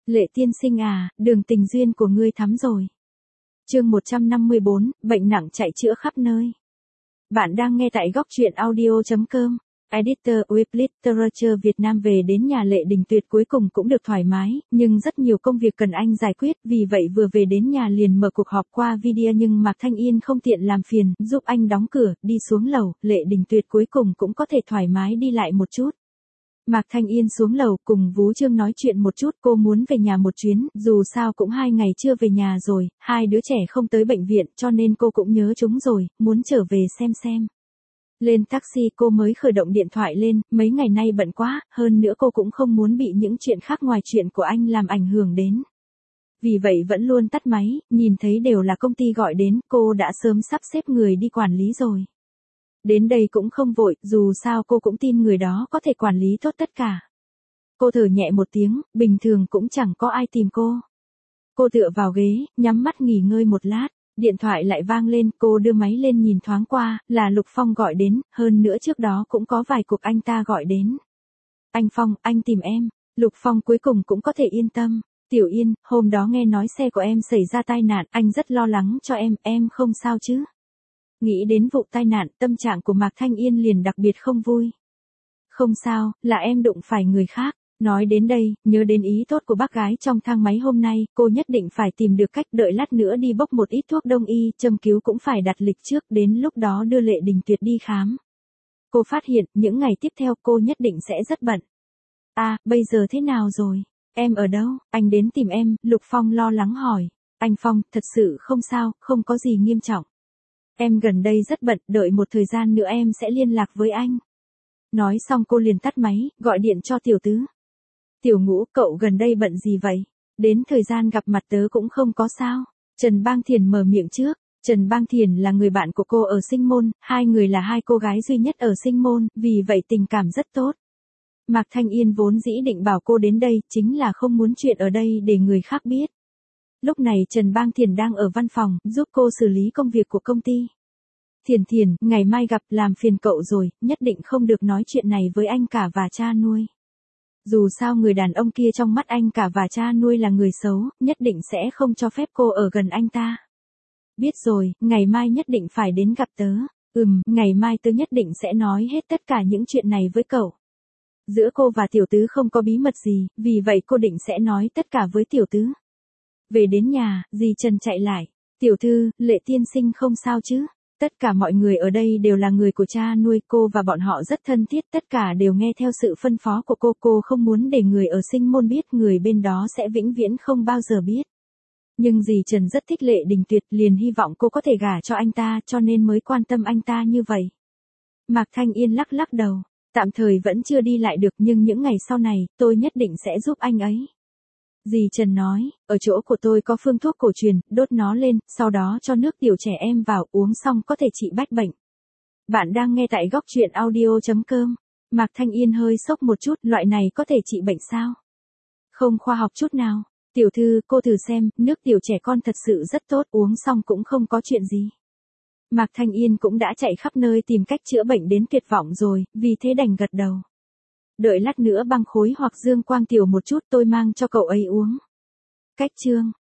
Lệ tiên sinh à, đường tình duyên của ngươi thắm rồi. Chương 154, bệnh nặng chạy chữa khắp nơi. Bạn đang nghe tại góc truyện audio.com. Editor Web Literature Việt Nam. Về đến nhà Lệ Đình Tuyệt cuối cùng cũng được thoải mái, nhưng rất nhiều công việc cần anh giải quyết, vì vậy vừa về đến nhà liền mở cuộc họp qua video, nhưng Mạc Thanh Yên không tiện làm phiền, giúp anh đóng cửa, đi xuống lầu, Lệ Đình Tuyệt cuối cùng cũng có thể thoải mái đi lại một chút. Mạc Thanh Yên xuống lầu cùng Vú Trương nói chuyện một chút, cô muốn về nhà một chuyến, dù sao cũng 2 ngày chưa về nhà rồi, 2 đứa trẻ không tới bệnh viện cho nên cô cũng nhớ chúng rồi, muốn trở về xem. Lên taxi cô mới khởi động điện thoại lên, mấy ngày nay bận quá, hơn nữa cô cũng không muốn bị những chuyện khác ngoài chuyện của anh làm ảnh hưởng đến. Vì vậy vẫn luôn tắt máy, nhìn thấy đều là công ty gọi đến, cô đã sớm sắp xếp người đi quản lý rồi. Đến đây cũng không vội, dù sao cô cũng tin người đó có thể quản lý tốt tất cả. Cô thở nhẹ một tiếng, bình thường cũng chẳng có ai tìm cô. Cô tựa vào ghế, nhắm mắt nghỉ ngơi một lát, điện thoại lại vang lên, cô đưa máy lên nhìn thoáng qua, là Lục Phong gọi đến, hơn nữa trước đó cũng có vài cuộc anh ta gọi đến. Anh Phong, anh tìm em. Lục Phong cuối cùng cũng có thể yên tâm. Tiểu Yên, hôm đó nghe nói xe của em xảy ra tai nạn, anh rất lo lắng cho em không sao chứ? Nghĩ đến vụ tai nạn, tâm trạng của Mạc Thanh Yên liền đặc biệt không vui. Không sao, là em đụng phải người khác. Nói đến đây, nhớ đến ý tốt của bác gái trong thang máy hôm nay, cô nhất định phải tìm được cách đợi lát nữa đi bốc một ít thuốc đông y, châm cứu cũng phải đặt lịch trước, đến lúc đó đưa Lệ Đình Tuyệt đi khám. Cô phát hiện, những ngày tiếp theo cô nhất định sẽ rất bận. À, bây giờ thế nào rồi? Em ở đâu? Anh đến tìm em, Lục Phong lo lắng hỏi. Anh Phong, thật sự không sao, không có gì nghiêm trọng. Em gần đây rất bận, đợi một thời gian nữa em sẽ liên lạc với anh. Nói xong cô liền tắt máy, gọi điện cho Tiểu Tứ. Tiểu Ngũ, cậu gần đây bận gì vậy? Đến thời gian gặp mặt tớ cũng không có sao. Trần Bang Thiền mở miệng trước. Trần Bang Thiền là người bạn của cô ở Sinh Môn, 2 người là 2 cô gái duy nhất ở Sinh Môn, vì vậy tình cảm rất tốt. Mạc Thanh Yên vốn dĩ định bảo cô đến đây, chính là không muốn chuyện ở đây để người khác biết. Lúc này Trần Bang Thiền đang ở văn phòng, giúp cô xử lý công việc của công ty. Thiền, ngày mai gặp, làm phiền cậu rồi, nhất định không được nói chuyện này với anh cả và cha nuôi. Dù sao người đàn ông kia trong mắt anh cả và cha nuôi là người xấu, nhất định sẽ không cho phép cô ở gần anh ta. Biết rồi, ngày mai nhất định phải đến gặp tớ. Ngày mai tớ nhất định sẽ nói hết tất cả những chuyện này với cậu. Giữa cô và Tiểu Tứ không có bí mật gì, vì vậy cô định sẽ nói tất cả với Tiểu Tứ. Về đến nhà, dì Trần chạy lại. Tiểu thư, Lệ tiên sinh không sao chứ? Tất cả mọi người ở đây đều là người của cha nuôi, cô và bọn họ rất thân thiết, tất cả đều nghe theo sự phân phó của cô không muốn để người ở Sinh Môn biết, người bên đó sẽ vĩnh viễn không bao giờ biết. Nhưng dì Trần rất thích Lệ Đình Tuyệt, liền hy vọng cô có thể gả cho anh ta, cho nên mới quan tâm anh ta như vậy. Mạc Thanh Yên lắc đầu, tạm thời vẫn chưa đi lại được, nhưng những ngày sau này, tôi nhất định sẽ giúp anh ấy. Dì Trần nói, ở chỗ của tôi có phương thuốc cổ truyền, đốt nó lên, sau đó cho nước tiểu trẻ em vào, uống xong có thể trị bách bệnh. Bạn đang nghe tại góc truyện audio.com. Mạc Thanh Yên hơi sốc một chút, loại này có thể trị bệnh sao? Không khoa học chút nào. Tiểu thư, cô thử xem, nước tiểu trẻ con thật sự rất tốt, uống xong cũng không có chuyện gì. Mạc Thanh Yên cũng đã chạy khắp nơi tìm cách chữa bệnh đến tuyệt vọng rồi, vì thế đành gật đầu. Đợi lát nữa băng khối hoặc dương quang tiểu một chút, tôi mang cho cậu ấy uống. Cách chương